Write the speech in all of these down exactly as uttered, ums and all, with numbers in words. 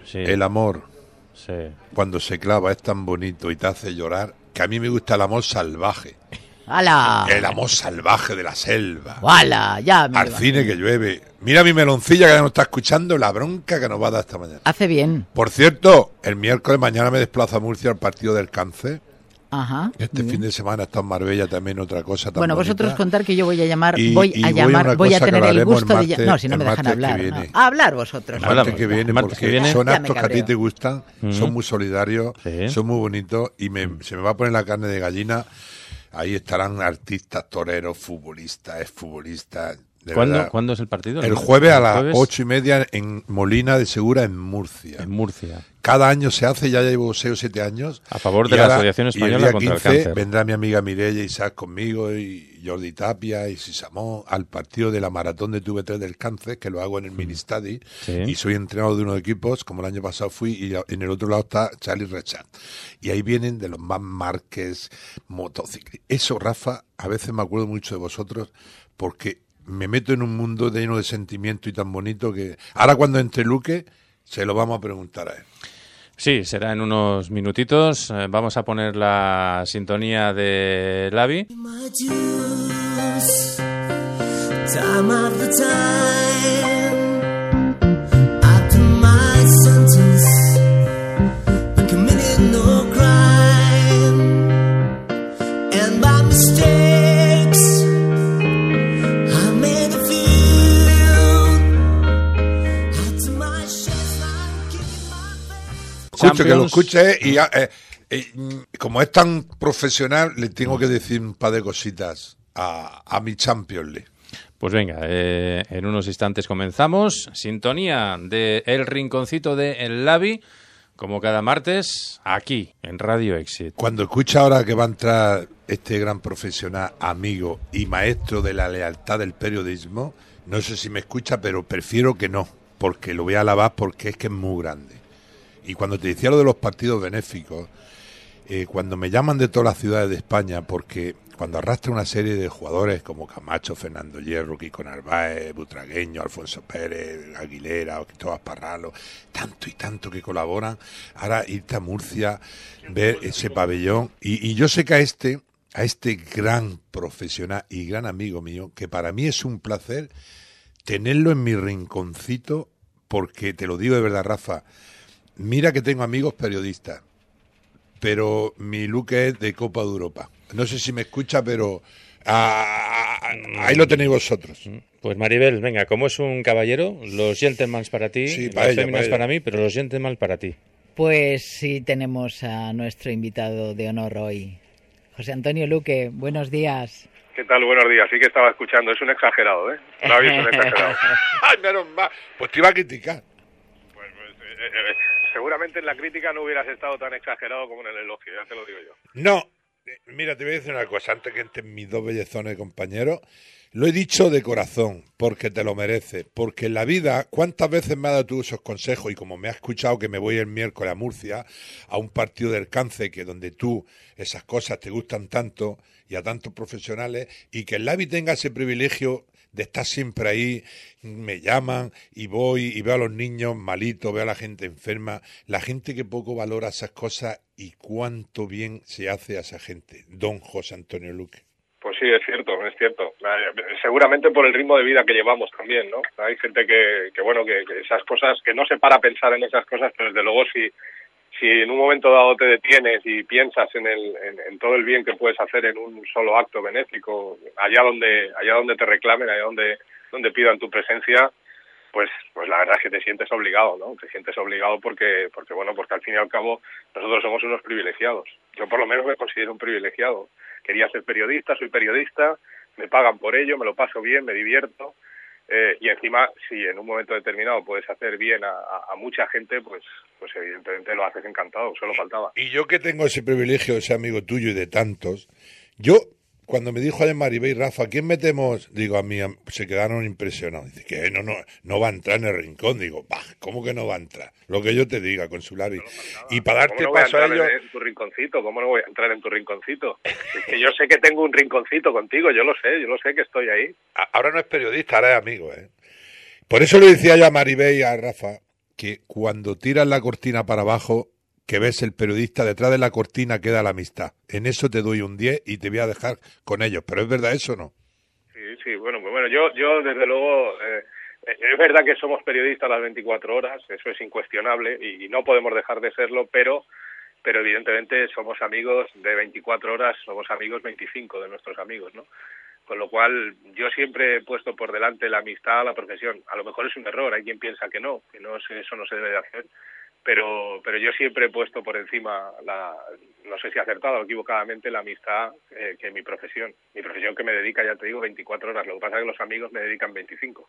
Sí. El amor, Sí. cuando se clava, es tan bonito y te hace llorar, que a mí me gusta el amor salvaje. ¡Hala! El amor salvaje de la selva. ¡Hala! Ya me Al lo cine imagino. que llueve. Mira mi meloncilla que ya nos está escuchando, la bronca que nos va a dar esta mañana. Hace bien. Por cierto, el miércoles mañana me desplazo a Murcia al partido del cáncer. Ajá. Este muy fin bien. de semana está en Marbella también otra cosa tan Bueno, bonita. vosotros contar que yo voy a llamar, Y- voy y a voy a llamar, una voy a cosa que tener el hablaremos el gusto de... martes- No, si no me el dejan martes que hablar. ¿no? viene. A hablar vosotros. El Habla, martes que viene, el martes porque que viene. son Ya me actos que a ti cabreo. te gustan, Ujú. son muy solidarios, Sí. son muy bonitos y me, se me va a poner la carne de gallina. Ahí estarán artistas, toreros, futbolistas, exfutbolistas. de ¿Cuándo, verdad. ¿Cuándo es el partido? El jueves a las jueves ocho y media en Molina de Segura, en Murcia. En Murcia. Cada año se hace, ya llevo seis o siete años. A favor de Y la ahora- Asociación y Española el día contra el quince Cáncer. vendrá mi amiga Mireia Isaac conmigo y Jordi Tapia y Sisamón al partido de la maratón de T V tres del cáncer, que lo hago en el Ministadi. Sí. Y soy entrenador de unos equipos, como el año pasado fui, y en el otro lado está Charlie Rechat. Y ahí vienen de los más Márquez, motociclistas. Eso, Rafa, a veces me acuerdo mucho de vosotros, porque me meto en un mundo lleno de sentimiento y tan bonito que... Ahora cuando entre Luque, se lo vamos a preguntar a él. Sí, será en unos minutitos. Eh, vamos a poner la sintonía de Lavi. My dues, time after time, after my sentence, I committed no crime, and by mistakes, I made a few, after my shit's like kicking my face. Escucho, que lo Champions. escuche y ya, eh, eh, mm, como es tan profesional, le tengo que decir un par de cositas a, a mi Champions League. Pues venga, eh, en unos instantes comenzamos. Sintonía de El Rinconcito de El Lavi, como cada martes, aquí, en Radio Exit. Cuando escucha ahora que va a entrar este gran profesional, amigo y maestro de la lealtad del periodismo, no sé si me escucha, pero prefiero que no, porque lo voy a alabar porque es que es muy grande. Y cuando te decía lo de los partidos benéficos, eh, cuando me llaman de todas las ciudades de España, porque cuando arrastra una serie de jugadores como Camacho, Fernando Hierro, Kiko Narváez, Butragueño, Alfonso Pérez, Aguilera, Cristóbal Parralo, tanto y tanto que colaboran, ahora irte a Murcia, ver ese pabellón, y, y yo sé que a este, a este gran profesional y gran amigo mío, que para mí es un placer tenerlo en mi rinconcito, porque te lo digo de verdad, Rafa, mira que tengo amigos periodistas, pero mi look es de Copa de Europa. No sé si me escucha, pero ah, ahí lo tenéis vosotros. Pues Maribel, venga, como es un caballero, los gentlemen para ti, Sí, las para ella, féminas para ella. para mí, pero los gentlemen para ti. Pues sí, tenemos a nuestro invitado de honor hoy. José Antonio Luque, buenos días. ¿Qué tal? Buenos días. Sí que estaba escuchando. Es un exagerado, ¿eh? Lavi es un exagerado. ¡Ay, menos mal! Pues te iba a criticar. Pues, pues, eh, eh, seguramente en la crítica no hubieras estado tan exagerado como en el elogio, ya te lo digo yo. No, eh, mira, te voy a decir una cosa, antes que entren mis dos bellezones compañeros, lo he dicho de corazón, porque te lo mereces, porque en la vida, ¿cuántas veces me has dado tú esos consejos? Y como me has escuchado que me voy el miércoles a Murcia, a un partido del cáncer, que donde tú esas cosas te gustan tanto, y a tantos profesionales, y que el Lavi tenga ese privilegio de estar siempre ahí, me llaman y voy y veo a los niños malitos, veo a la gente enferma, la gente que poco valora esas cosas y cuánto bien se hace a esa gente. Don José Antonio Luque. Pues sí, es cierto, es cierto. Eh, Seguramente por el ritmo de vida que llevamos también, ¿no? Hay gente que, que bueno, que, que esas cosas, que no se para a pensar en esas cosas, pero desde luego si, si en un momento dado te detienes y piensas en, el, en, en todo el bien que puedes hacer en un solo acto benéfico, allá donde allá donde te reclamen, allá donde donde pidan tu presencia, pues pues la verdad es que te sientes obligado, ¿no? Te sientes obligado porque porque bueno, porque al fin y al cabo nosotros somos unos privilegiados. Yo por lo menos me considero un privilegiado. Quería ser periodista, soy periodista, me pagan por ello, me lo paso bien, me divierto. Eh, y encima, si en un momento determinado puedes hacer bien a, a, a mucha gente, pues pues evidentemente lo haces encantado, solo faltaba. Y yo que tengo ese privilegio de ser amigo tuyo y de tantos, yo, cuando me dijo ayer Maribel y Rafa, ¿quién metemos? Digo, a mí se quedaron impresionados. Dice que no, no, no va a entrar en el rincón. Digo, bah, ¿cómo que no va a entrar? Lo que yo te diga, con su Lavi. Y para darte ¿Cómo no voy a paso a entrar ellos... en tu rinconcito? ¿Cómo no voy a entrar en tu rinconcito? Es que yo sé que tengo un rinconcito contigo, yo lo sé, yo lo sé que estoy ahí. Ahora no es periodista, ahora es amigo, ¿eh? Por eso le decía yo a Maribel y a Rafa que cuando tiras la cortina para abajo, que ves el periodista, detrás de la cortina queda la amistad. En eso te doy un diez y te voy a dejar con ellos. ¿Pero es verdad eso o no? Sí, sí, bueno, pues bueno, yo, yo desde luego, eh, es verdad que somos periodistas las veinticuatro horas, eso es incuestionable y, y no podemos dejar de serlo, pero, pero evidentemente somos amigos de veinticuatro horas, somos amigos veinticinco de nuestros amigos, ¿no? Con lo cual, yo siempre he puesto por delante la amistad a la profesión. A lo mejor es un error, hay quien piensa que no, que no eso no se debe de hacer, pero pero yo siempre he puesto por encima, la no sé si acertado o equivocadamente, la amistad eh, que mi profesión. Mi profesión que me dedica, ya te digo, veinticuatro horas. Lo que pasa es que los amigos me dedican veinticinco.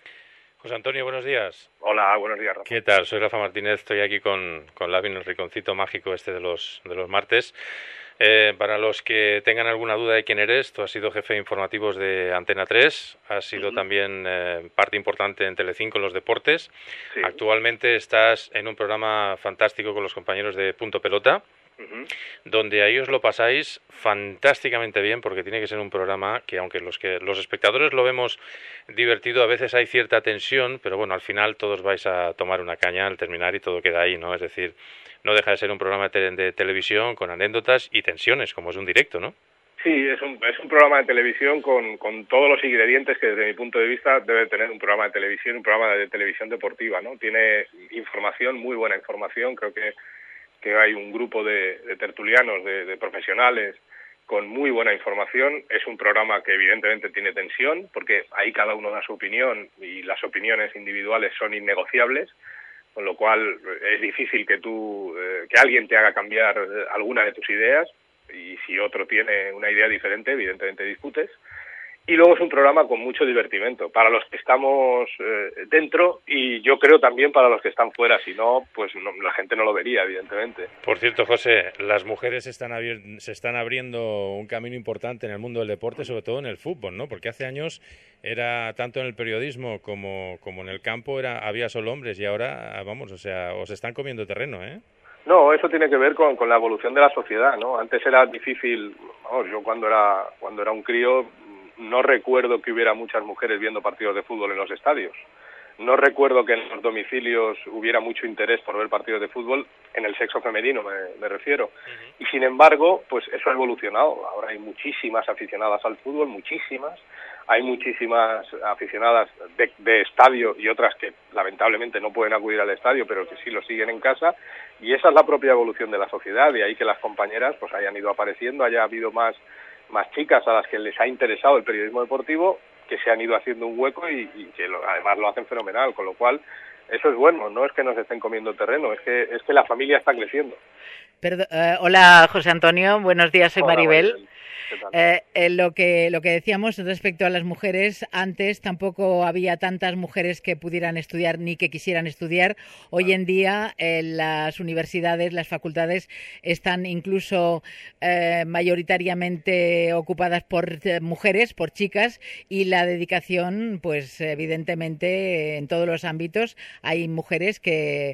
José Antonio, buenos días. Hola, buenos días, Rafa. ¿Qué tal? Soy Rafa Martínez, estoy aquí con, con Lavi en el rinconcito mágico este de los, de los martes. Eh, para los que tengan alguna duda de quién eres, tú has sido jefe de informativos de Antena tres, has sido uh-huh. también eh, parte importante en Telecinco en los deportes. Sí. Actualmente estás en un programa fantástico con los compañeros de Punto Pelota, uh-huh. donde ahí os lo pasáis fantásticamente bien, porque tiene que ser un programa que, aunque los que los espectadores lo vemos divertido, a veces hay cierta tensión, pero bueno, al final todos vais a tomar una caña al terminar y todo queda ahí, ¿no? Es decir, no deja de ser un programa de, te- de televisión con anécdotas y tensiones, como es un directo, ¿no? Sí, es un, es un programa de televisión con, con todos los ingredientes que desde mi punto de vista debe tener un programa de televisión, un programa de televisión deportiva, ¿no? Tiene información, muy buena información, creo que, que hay un grupo de, de tertulianos, de, de profesionales con muy buena información. Es un programa que evidentemente tiene tensión, porque ahí cada uno da su opinión y las opiniones individuales son innegociables, con lo cual es difícil que tú, eh, que alguien te haga cambiar alguna de tus ideas, y si otro tiene una idea diferente, evidentemente discutes. Y luego es un programa con mucho divertimento para los que estamos eh, dentro, y yo creo también para los que están fuera. Si no, pues no, la gente no lo vería, evidentemente. Por cierto, José, las mujeres están abier- se están abriendo un camino importante en el mundo del deporte, sobre todo en el fútbol, ¿no? Porque hace años era tanto en el periodismo como, como en el campo era había solo hombres, y ahora, vamos, o sea, os están comiendo terreno, ¿eh? No, eso tiene que ver con, con la evolución de la sociedad, ¿no? Antes era difícil, vamos, yo cuando era cuando era un crío no recuerdo que hubiera muchas mujeres viendo partidos de fútbol en los estadios. No recuerdo que en los domicilios hubiera mucho interés por ver partidos de fútbol, en el sexo femenino me, me refiero. Uh-huh. Y sin embargo, pues eso ha evolucionado. Ahora hay muchísimas aficionadas al fútbol, muchísimas. Hay muchísimas aficionadas de, de estadio y otras que lamentablemente no pueden acudir al estadio, pero que sí lo siguen en casa. Y esa es la propia evolución de la sociedad. De ahí que las compañeras pues hayan ido apareciendo, haya habido más, más chicas a las que les ha interesado el periodismo deportivo, que se han ido haciendo un hueco y, y que lo, además lo hacen fenomenal, con lo cual eso es bueno, no es que nos estén comiendo terreno, es que es que la familia está creciendo. Perdón, uh, hola José Antonio, buenos días, soy Hola, Maribel. Maribel. Eh, eh, lo que lo que decíamos respecto a las mujeres, antes tampoco había tantas mujeres que pudieran estudiar ni que quisieran estudiar. Hoy en día eh, las universidades, las facultades están incluso eh, mayoritariamente ocupadas por eh, mujeres, por chicas, y la dedicación, pues evidentemente en todos los ámbitos hay mujeres que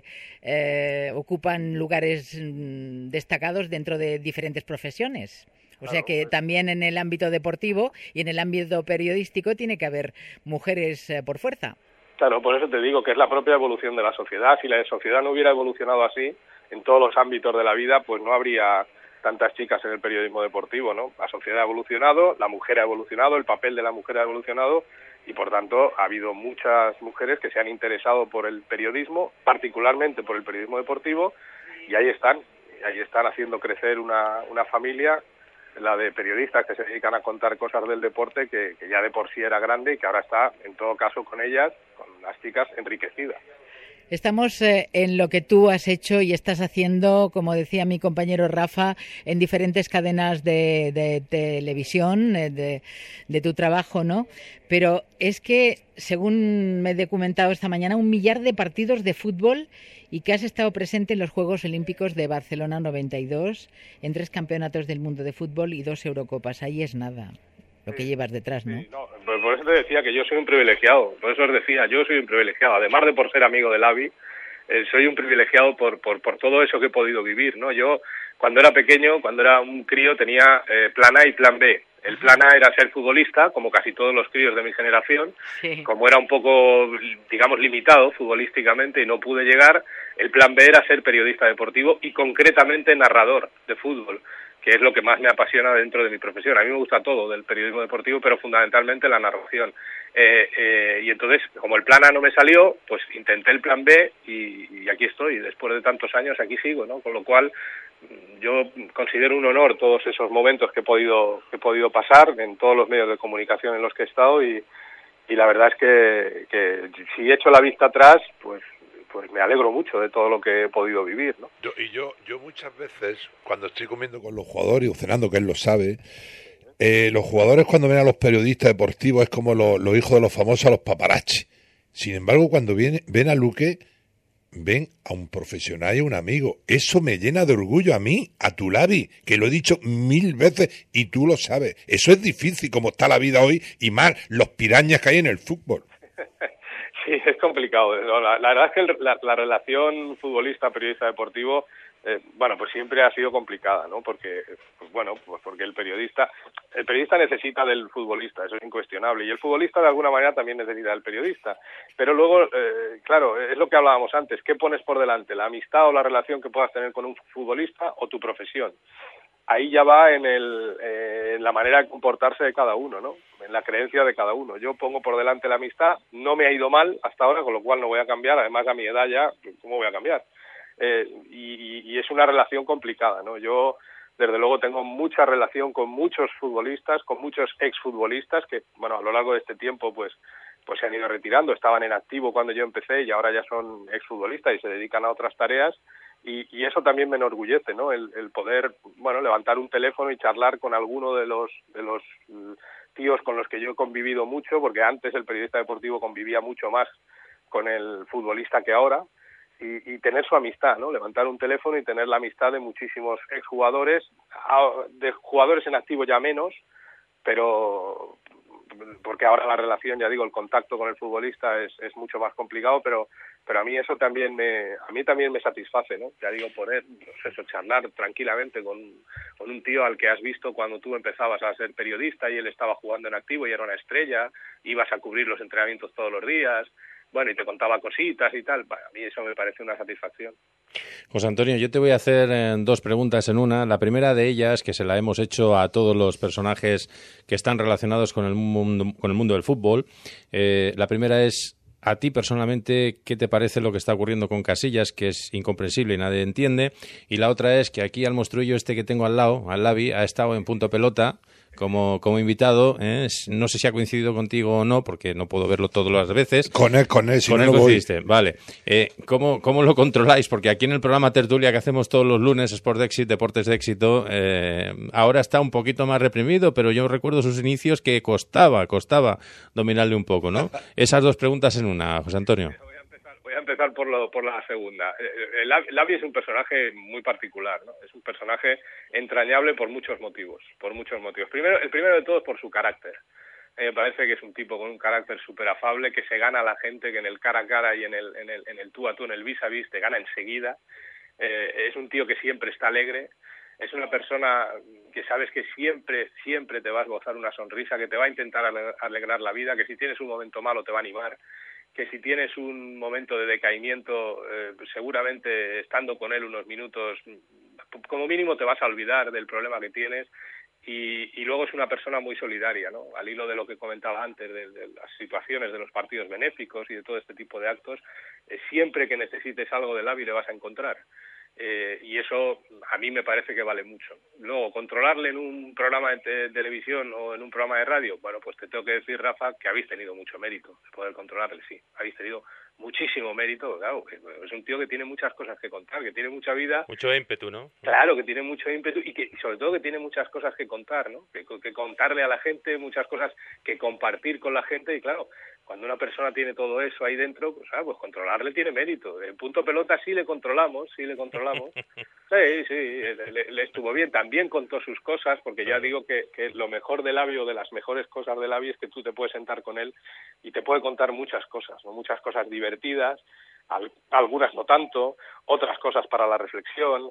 eh, ocupan lugares mm, destacados dentro de diferentes profesiones. O sea que también en el ámbito deportivo y en el ámbito periodístico tiene que haber mujeres eh, por fuerza. Claro, por eso te digo que es la propia evolución de la sociedad. Si la sociedad no hubiera evolucionado así en todos los ámbitos de la vida, pues no habría tantas chicas en el periodismo deportivo, ¿no? La sociedad ha evolucionado, la mujer ha evolucionado, el papel de la mujer ha evolucionado, y por tanto ha habido muchas mujeres que se han interesado por el periodismo, particularmente por el periodismo deportivo, y ahí están, y ahí están haciendo crecer una, una familia, la de periodistas que se dedican a contar cosas del deporte, que, que ya de por sí era grande y que ahora está, en todo caso, con ellas, con las chicas, enriquecida. Estamos eh, en lo que tú has hecho y estás haciendo, como decía mi compañero Rafa, en diferentes cadenas de, de televisión, eh, de, de tu trabajo, ¿no? Pero es que, según me he documentado esta mañana, un millar de partidos de fútbol, y que has estado presente en los Juegos Olímpicos de Barcelona noventa y dos, en tres campeonatos del mundo de fútbol y dos Eurocopas. Ahí es nada lo que llevas detrás, ¿no? Sí, no, pues por eso te decía que yo soy un privilegiado, por eso os decía, yo soy un privilegiado, además de por ser amigo de Lavi, eh, soy un privilegiado por, por, por todo eso que he podido vivir, ¿no? Yo, cuando era pequeño, cuando era un crío, tenía eh, plan A y plan B. El plan A era ser futbolista, como casi todos los críos de mi generación. Sí. Como era un poco, digamos, limitado futbolísticamente y no pude llegar, el plan B era ser periodista deportivo y concretamente narrador de fútbol, que es lo que más me apasiona dentro de mi profesión. A mí me gusta todo del periodismo deportivo, pero fundamentalmente la narración. Eh, eh, y entonces, como el plan A no me salió, pues intenté el plan B y, y aquí estoy. Después de tantos años, aquí sigo, ¿no? Con lo cual, yo considero un honor todos esos momentos que he podido que he podido pasar en todos los medios de comunicación en los que he estado y, y la verdad es que, que si echo la vista atrás, pues pues me alegro mucho de todo lo que he podido vivir, ¿no? Yo, y yo yo muchas veces, cuando estoy comiendo con los jugadores o cenando, que él lo sabe, eh, los jugadores cuando ven a los periodistas deportivos es como los, los hijos de los famosos a los paparazzi. Sin embargo, cuando viene, ven a Luque, ven a un profesional y a un amigo. Eso me llena de orgullo a mí, a tu Lavi, que lo he dicho mil veces y tú lo sabes. Eso es difícil como está la vida hoy y más los pirañas que hay en el fútbol. Sí, es complicado. La, la verdad es que el, la, la relación futbolista-periodista deportivo, eh, bueno, pues siempre ha sido complicada, ¿no? Porque, pues bueno, pues porque el periodista, el periodista necesita del futbolista, eso es incuestionable, y el futbolista de alguna manera también necesita del periodista. Pero luego, eh, claro, es lo que hablábamos antes, ¿qué pones por delante? ¿La amistad o la relación que puedas tener con un futbolista o tu profesión? Ahí ya va en, el, eh, en la manera de comportarse de cada uno, ¿no? En la creencia de cada uno. Yo pongo por delante la amistad, no me ha ido mal hasta ahora, con lo cual no voy a cambiar, además a mi edad ya, ¿cómo voy a cambiar? Eh, y, y es una relación complicada, ¿no? Yo, desde luego, tengo mucha relación con muchos futbolistas, con muchos exfutbolistas que, bueno, a lo largo de este tiempo, pues, pues se han ido retirando, estaban en activo cuando yo empecé y ahora ya son exfutbolistas y se dedican a otras tareas. Y, y eso también me enorgullece, ¿no? El, el poder, bueno, levantar un teléfono y charlar con alguno de los de los tíos con los que yo he convivido mucho, porque antes el periodista deportivo convivía mucho más con el futbolista que ahora, y, y tener su amistad, ¿no? Levantar un teléfono y tener la amistad de muchísimos exjugadores, de jugadores en activo ya menos, pero porque ahora la relación, ya digo, el contacto con el futbolista es, es mucho más complicado, pero pero a mí eso también me a mí también me satisface, ¿no? Ya digo, poder, pues eso, charlar tranquilamente con, con un tío al que has visto cuando tú empezabas a ser periodista y él estaba jugando en activo y era una estrella, ibas a cubrir los entrenamientos todos los días, bueno, y te contaba cositas y tal. A mí eso me parece una satisfacción. José Antonio, yo te voy a hacer eh, dos preguntas en una. La primera de ellas, que se la hemos hecho a todos los personajes que están relacionados con el mundo, con el mundo del fútbol. Eh, la primera es, a ti personalmente, ¿qué te parece lo que está ocurriendo con Casillas, que es incomprensible y nadie entiende? Y la otra es que aquí al monstruillo este que tengo al lado, al Lavi, ha estado en Punto Pelota como, como invitado, ¿eh? No sé si ha coincidido contigo o no, porque no puedo verlo todas las veces. Con él, con él, si con no él no coincidiste, vale. Eh, ¿cómo, ¿Cómo lo controláis? Porque aquí en el programa Tertulia que hacemos todos los lunes, Sport de Éxito, Deportes de Éxito, eh, ahora está un poquito más reprimido, pero yo recuerdo sus inicios que costaba, costaba dominarle un poco, ¿no? Esas dos preguntas en una, José Antonio. Voy a empezar por lo por la segunda. El Lavi es un personaje muy particular, ¿no? Es un personaje entrañable por muchos motivos, por muchos motivos. Primero, el primero de todos por su carácter. A mí me parece que es un tipo con un carácter súper afable, que se gana a la gente, que en el cara a cara y en el en el en el tú a tú, en el vis a vis, te gana enseguida. Eh, es un tío que siempre está alegre. Es una persona que sabes que siempre, siempre te vas a gozar una sonrisa, que te va a intentar alegrar la vida, que si tienes un momento malo te va a animar, que si tienes un momento de decaimiento, eh, seguramente estando con él unos minutos, como mínimo te vas a olvidar del problema que tienes. Y, y luego es una persona muy solidaria, ¿no? Al hilo de lo que comentaba antes, de, de las situaciones de los partidos benéficos y de todo este tipo de actos, eh, siempre que necesites algo del Lavi le vas a encontrar. Eh, y eso a mí me parece que vale mucho. Luego, controlarle en un programa de te- televisión o en un programa de radio, bueno, pues te tengo que decir, Rafa, que habéis tenido mucho mérito de poder controlarle, sí, habéis tenido muchísimo mérito, claro, que es un tío que tiene muchas cosas que contar, que tiene mucha vida. Mucho ímpetu, ¿no? Claro, que tiene mucho ímpetu y que y sobre todo que tiene muchas cosas que contar, ¿no? Que, que contarle a la gente, muchas cosas que compartir con la gente y claro, cuando una persona tiene todo eso ahí dentro, pues, ah, pues controlarle tiene mérito. En Punto Pelota sí le controlamos, sí le controlamos. Sí, sí, le, le estuvo bien. También contó sus cosas, porque ya digo que, que lo mejor del Lavi o de las mejores cosas del Lavi es que tú te puedes sentar con él y te puede contar muchas cosas, ¿no? Muchas cosas divertidas, al, algunas no tanto, otras cosas para la reflexión.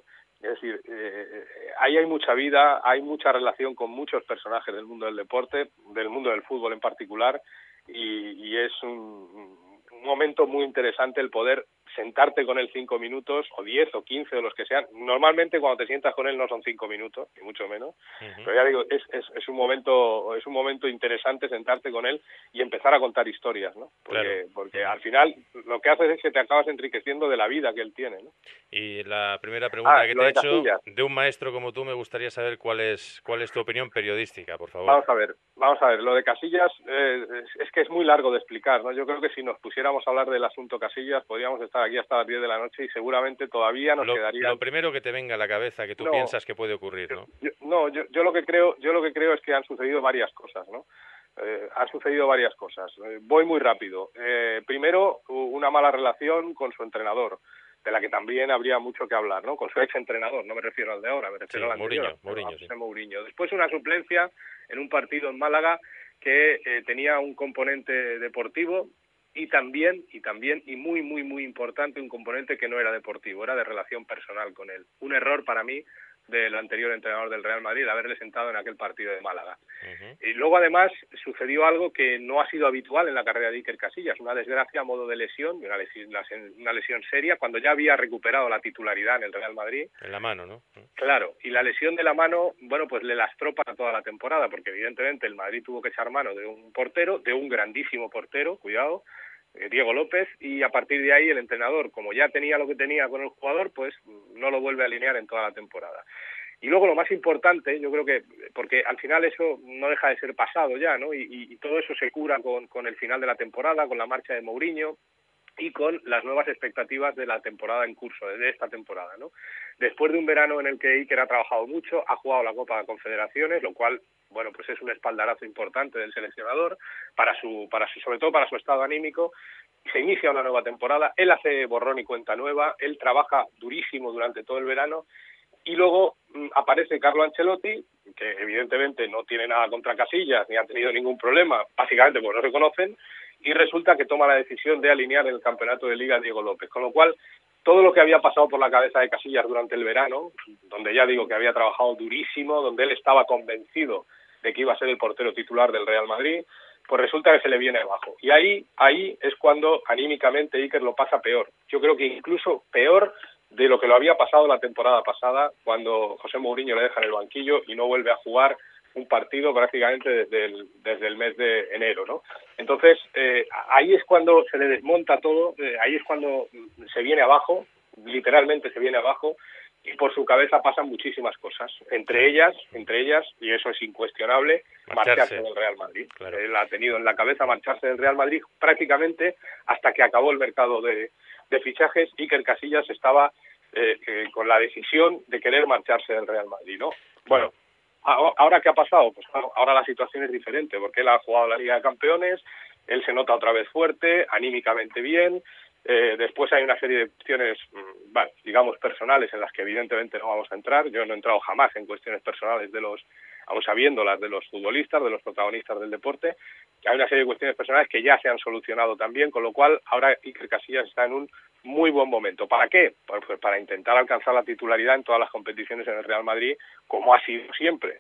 Es decir, eh, ahí hay mucha vida, hay mucha relación con muchos personajes del mundo del deporte, del mundo del fútbol en particular, y, y es un, un momento muy interesante el poder sentarte con él cinco minutos, o diez, o quince, o los que sean. Normalmente cuando te sientas con él no son cinco minutos, ni mucho menos, uh-huh. Pero ya digo, es, es, es un momento es un momento interesante sentarte con él y empezar a contar historias, ¿no? Porque, claro. porque al final lo que haces es que te acabas enriqueciendo de la vida que él tiene, ¿no? Y la primera pregunta ah, que te he hecho, Casillas. De un maestro como tú, me gustaría saber cuál es cuál es tu opinión periodística, por favor. Vamos a ver, vamos a ver, lo de Casillas eh, es, es que es muy largo de explicar, ¿no? Yo creo que si nos pusiéramos a hablar del asunto Casillas, podríamos estar aquí hasta las diez de la noche y seguramente todavía nos lo, quedaría... Lo primero que te venga a la cabeza, que tú no, piensas que puede ocurrir, ¿no? Yo, no, yo, yo lo que creo yo lo que creo es que han sucedido varias cosas, ¿no? Eh, han sucedido varias cosas. Eh, voy muy rápido. Eh, primero, una mala relación con su entrenador, de la que también habría mucho que hablar, ¿no? Con su ex entrenador, no me refiero al de ahora, me refiero sí, al anterior. Mourinho, Mourinho, sí. Mourinho. Después una suplencia en un partido en Málaga que eh, tenía un componente deportivo y también, y también, y muy, muy, muy importante, un componente que no era deportivo, era de relación personal con él. Un error para mí del anterior entrenador del Real Madrid, haberle sentado en aquel partido de Málaga. Uh-huh. Y luego, además, sucedió algo que no ha sido habitual en la carrera de Iker Casillas, una desgracia a modo de lesión, una lesión, una lesión seria, cuando ya había recuperado la titularidad en el Real Madrid. En la mano, ¿no? Claro, y la lesión de la mano, bueno, pues le lastró para toda la temporada, porque evidentemente el Madrid tuvo que echar mano de un portero, de un grandísimo portero, cuidado, Diego López, y a partir de ahí el entrenador, como ya tenía lo que tenía con el jugador, pues no lo vuelve a alinear en toda la temporada. Y luego lo más importante, yo creo que, porque al final eso no deja de ser pasado ya, ¿no? Y, y, y todo eso se cura con, con el final de la temporada, con la marcha de Mourinho y con las nuevas expectativas de la temporada en curso, de esta temporada, ¿no? Después de un verano en el que Iker ha trabajado mucho, ha jugado la Copa de Confederaciones, lo cual, bueno, pues es un espaldarazo importante del seleccionador, para su, para su, sobre todo para su estado anímico. Se inicia una nueva temporada, él hace borrón y cuenta nueva, él trabaja durísimo durante todo el verano, y luego mmm, aparece Carlo Ancelotti, que evidentemente no tiene nada contra Casillas, ni ha tenido ningún problema, básicamente porque no se conocen, y resulta que toma la decisión de alinear en el campeonato de Liga a Diego López, con lo cual todo lo que había pasado por la cabeza de Casillas durante el verano, donde ya digo que había trabajado durísimo, donde él estaba convencido de que iba a ser el portero titular del Real Madrid, pues resulta que se le viene abajo. Y ahí ahí es cuando anímicamente Iker lo pasa peor. Yo creo que incluso peor de lo que lo había pasado la temporada pasada, cuando José Mourinho le deja en el banquillo y no vuelve a jugar un partido prácticamente desde el, desde el mes de enero, ¿no? Entonces, eh, ahí es cuando se le desmonta todo, eh, ahí es cuando se viene abajo, literalmente se viene abajo, y por su cabeza pasan muchísimas cosas, entre ellas, entre ellas, y eso es incuestionable, marcharse, marcharse del Real Madrid. Claro. Él ha tenido en la cabeza marcharse del Real Madrid prácticamente hasta que acabó el mercado de, de fichajes. Iker Casillas estaba eh, eh, con la decisión de querer marcharse del Real Madrid, ¿no? Bueno, ¿ahora qué ha pasado? Pues ahora la situación es diferente, porque él ha jugado la Liga de Campeones, él se nota otra vez fuerte, anímicamente bien. Eh, después hay una serie de cuestiones, bueno, digamos, personales en las que evidentemente no vamos a entrar. Yo no he entrado jamás en cuestiones personales de los, aún sabiéndolas, de los futbolistas, de los protagonistas del deporte. Hay una serie de cuestiones personales que ya se han solucionado también, con lo cual ahora Iker Casillas está en un muy buen momento. ¿Para qué? Pues, pues para intentar alcanzar la titularidad en todas las competiciones en el Real Madrid, como ha sido siempre,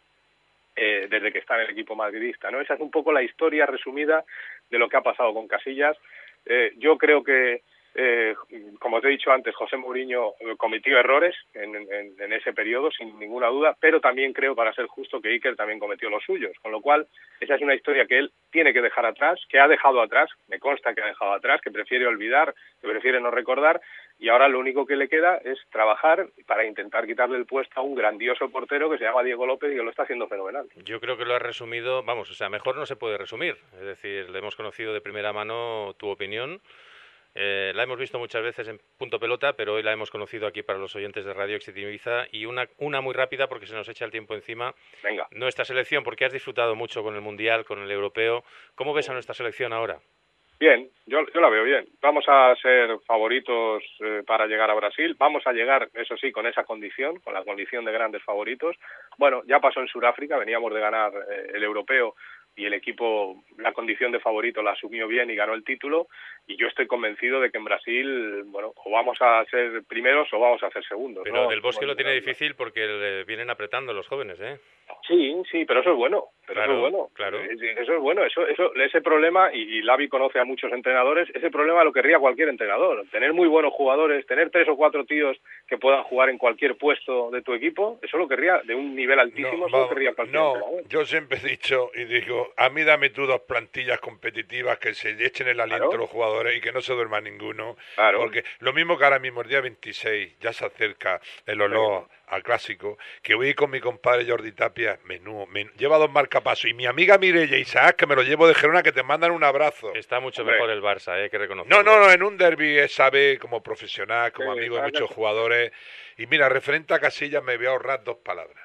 eh, desde que está en el equipo madridista, ¿no? Esa es un poco la historia resumida de lo que ha pasado con Casillas. Eh, yo creo que Eh, como te he dicho antes, José Mourinho cometió errores en, en, en ese periodo, sin ninguna duda, pero también creo, para ser justo, que Iker también cometió los suyos, con lo cual esa es una historia que él tiene que dejar atrás, que ha dejado atrás, me consta que ha dejado atrás, que prefiere olvidar, que prefiere no recordar, y ahora lo único que le queda es trabajar para intentar quitarle el puesto a un grandioso portero que se llama Diego López y que lo está haciendo fenomenal. Yo creo que lo has resumido, vamos, o sea, mejor no se puede resumir, es decir, le hemos conocido de primera mano tu opinión. Eh, la hemos visto muchas veces en Punto Pelota, pero hoy la hemos conocido aquí para los oyentes de Radio Éxito Ibiza. Y una, una muy rápida, porque se nos echa el tiempo encima. Venga. Nuestra selección, porque has disfrutado mucho con el Mundial, con el Europeo. ¿Cómo ves a nuestra selección ahora? Bien, yo, yo la veo bien. Vamos a ser favoritos eh, para llegar a Brasil. Vamos a llegar, eso sí, con esa condición, con la condición de grandes favoritos. Bueno, ya pasó en Sudáfrica, veníamos de ganar eh, el Europeo y el equipo la condición de favorito la asumió bien y ganó el título, y yo estoy convencido de que en Brasil, bueno, o vamos a ser primeros o vamos a ser segundos. Pero ¿no? Del Bosque Bueno, lo tiene claro. difícil porque le vienen apretando los jóvenes, ¿eh? Sí, sí, pero eso es bueno, pero Claro, eso es bueno, claro. Eh, eso es bueno, eso, eso, ese problema, y, y Lavi conoce a muchos entrenadores, ese problema lo querría cualquier entrenador, tener muy buenos jugadores, tener tres o cuatro tíos que puedan jugar en cualquier puesto de tu equipo, eso lo querría, de un nivel altísimo, No, eso lo vamos, querría cualquier no, entrenador. yo siempre he dicho y digo, a mí dame tú dos plantillas competitivas que se echen el aliento Claro. los jugadores y que no se duerma ninguno. Claro. Porque lo mismo que ahora mismo, el día veintiséis, ya se acerca el olor al clásico, que voy con mi compadre Jordi Tapia, menú, menú, lleva dos marcapasos, y mi amiga Mireia Isaac, que me lo llevo de Gerona, que te mandan un abrazo. Está mucho Hombre. mejor el Barça, ¿eh? Que reconocerlo. No, no, no, en un derbi él sabe como profesional, como Sí, amigo de claro que muchos sí. jugadores. Y mira, referente a Casillas me voy a ahorrar dos palabras.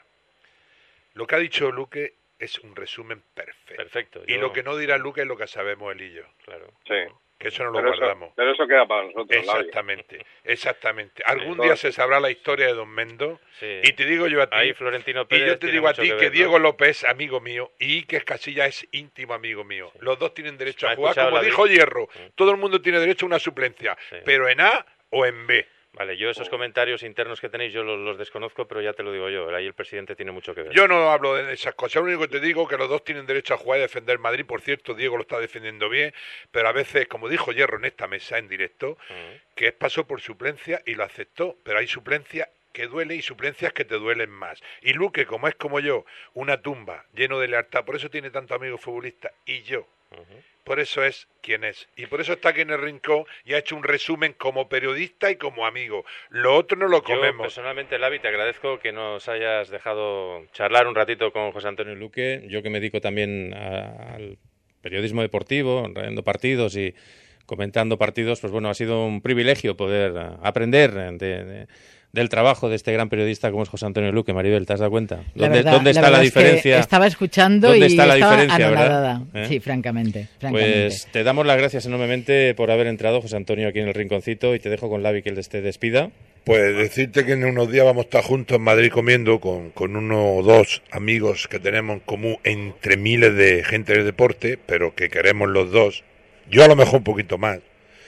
Lo que ha dicho Luque es un resumen perfecto. Perfecto. Y yo- lo que no dirá Luque es lo que sabemos él y yo. Claro. Sí. Que eso no lo Pero eso, guardamos. pero eso queda para nosotros, Lavi. Exactamente, exactamente. Algún Sí. día se sabrá la historia de Don Mendo. Sí. Y te digo yo a ti, Ahí Florentino y Pérez yo te tiene digo a mucho ti que que, ver, ¿no? Diego López es amigo mío y Iker Casillas es íntimo amigo mío. Los dos tienen derecho ¿Me a ha jugar, escuchado como la dijo vi- Hierro. Todo el mundo tiene derecho a una suplencia, Sí. pero en A o en B. Vale, yo esos comentarios internos que tenéis yo los, los desconozco, pero ya te lo digo yo. Ahí el presidente tiene mucho que ver. Yo no hablo de esas cosas, lo único que te digo es que los dos tienen derecho a jugar y defender Madrid. Por cierto, Diego lo está defendiendo bien, pero a veces, como dijo Hierro en esta mesa en directo, Mm. que pasó por suplencia y lo aceptó, pero hay suplencias que duelen y suplencias que te duelen más. Y Luque, como es como yo, una tumba lleno de lealtad, por eso tiene tantos amigos futbolistas, y yo, Ujú. por eso es quien es. Y por eso está aquí en el rincón y ha hecho un resumen como periodista y como amigo. Lo otro no lo Yo comemos. personalmente, Lavi, te agradezco que nos hayas dejado charlar un ratito con José Antonio Luque. Yo que me dedico también a- al periodismo deportivo, rayando partidos y comentando partidos, pues bueno, ha sido un privilegio poder eh, aprender de, de- del trabajo de este gran periodista como es José Antonio Luque. Maribel, ¿te has dado cuenta? La ¿Dónde, verdad- ¿dónde la está la, verdad es que diferencia? estaba escuchando ¿Dónde y está la estaba diferencia, verdad? anonadada. ¿Eh? Sí, francamente, francamente. Pues te damos las gracias enormemente por haber entrado, José Antonio, aquí en el rinconcito, y te dejo con Lavi que él te despida. Pues decirte que en unos días vamos a estar juntos en Madrid comiendo con, con uno o dos amigos que tenemos en común entre miles de gente del deporte, pero que queremos los dos. Yo a lo mejor un poquito más.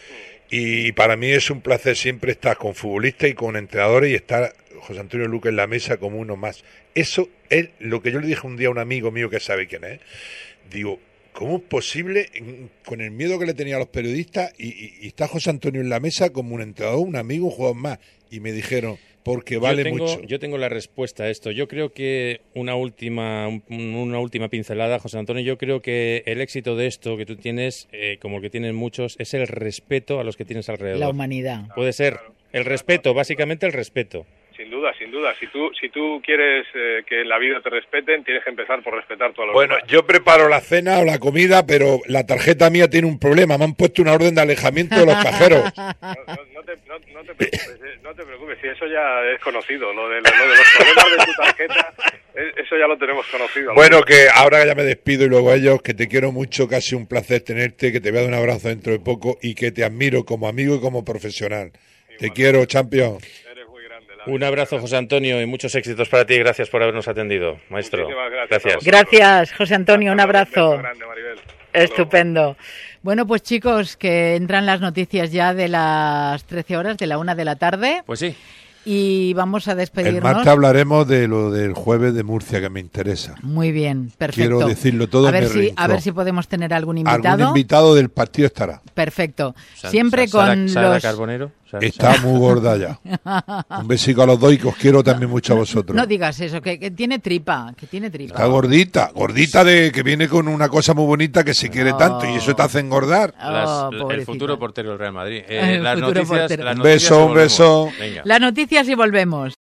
Y para mí es un placer siempre estar con futbolistas y con entrenadores y estar José Antonio Luque en la mesa como uno más. Eso es lo que yo le dije un día a un amigo mío que sabe quién es. Digo, ¿cómo es posible, mm, con el miedo que le tenía a los periodistas, y, y- y está José Antonio en la mesa como un entrenador, un amigo, un jugador más? Y me dijeron, porque vale yo tengo, mucho. Yo tengo la respuesta a esto. Yo creo que una última, un- una última pincelada, José Antonio. Yo creo que el éxito de esto que tú tienes, eh, como el que tienen muchos, es el respeto a los que tienes alrededor. La humanidad. Puede ser el respeto, básicamente el respeto. Sin duda, sin duda. Si tú, si tú quieres eh, que en la vida te respeten, tienes que empezar por respetar todos los Bueno, demás. yo preparo la cena o la comida, pero la tarjeta mía tiene un problema. Me han puesto una orden de alejamiento de los cajeros. No, no- no te, no- no te preocupes, eh, no te preocupes, si eso ya es conocido, lo de, lo de los problemas de tu tarjeta, eh, eso ya lo tenemos conocido. Bueno, que ahora ya me despido y luego a ellos, que te quiero mucho, casi un placer tenerte, que te voy a dar un abrazo dentro de poco y que te admiro como amigo y como profesional. Te quiero, champion. Eres muy grande. Lavi. Un abrazo, José Antonio, y muchos éxitos para ti. Gracias por habernos atendido, maestro. Muchísimas gracias a Gracias. vosotros. Gracias, José Antonio, un abrazo. beso grande, Maribel. Hasta luego. Estupendo. Bueno, pues chicos, que entran las noticias ya de las trece horas, de la una de la tarde, Pues sí. y vamos a El despedirnos. martes hablaremos de lo del jueves de Murcia, que me interesa. Muy bien, perfecto. Quiero decirlo todo a en ver el si rincón. A ver si podemos tener algún invitado. Algún invitado del partido estará. Perfecto. Sa- Siempre Sa- Sara- con Sara los... Carbonero. Sa- Está Sara- muy gorda ya. Un besico a los dos y que os quiero también mucho a vosotros. No digas eso, que, que tiene tripa, que tiene tripa. Está gordita, gordita de que viene con una cosa muy bonita que se quiere Oh. tanto y eso te hace engordar. Las- Oh, el pobrecita. futuro portero del Real Madrid. El las futuro noticias, portero. las Un noticias beso, y un volvemos. beso. Venga. Las noticias y volvemos.